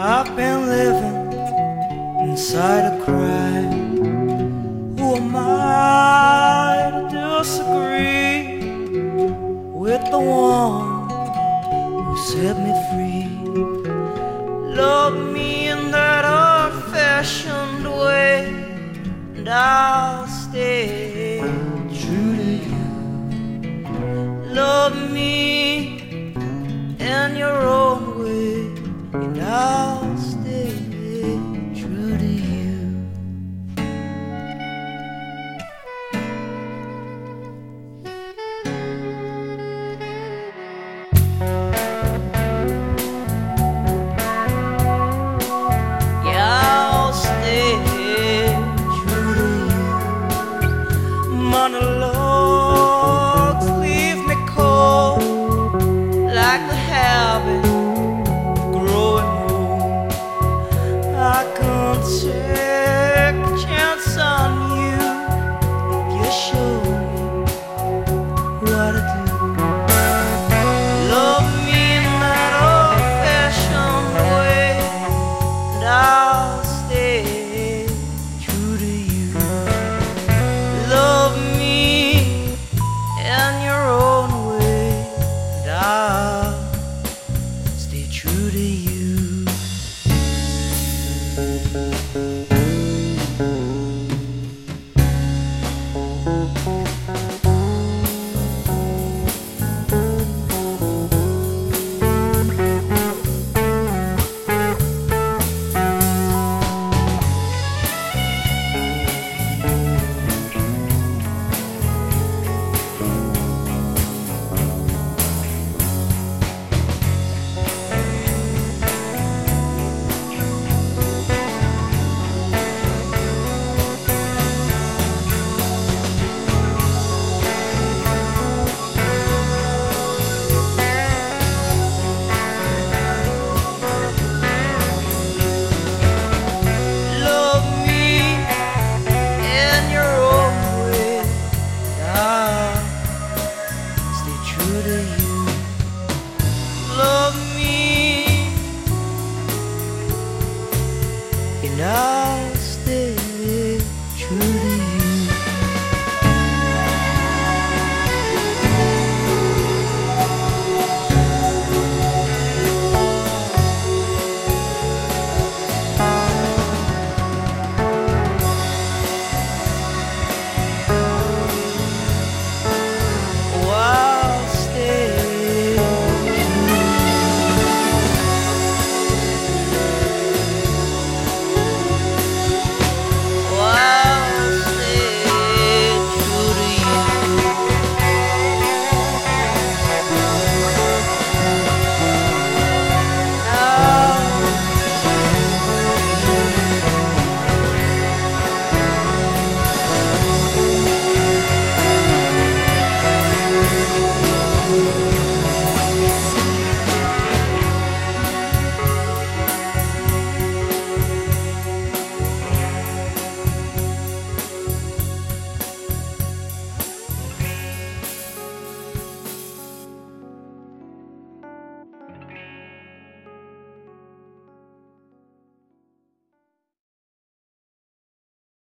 I've been living inside a cry. Who am I to disagree with the one who set me free? Love me in that old-fashioned way, and I'll stay true to you. Love me in your own way, and I'll stay true to you. Yeah, I'll stay true to you. Monologues leave me cold like the habit growing old. I can't take a chance on you if you show me what to do. Love me in that old-fashioned way, and I'll stay true to you. Love me in your own way, and I'll stay true to you. Love me in your own way, and I'll stay true to you. Love me, and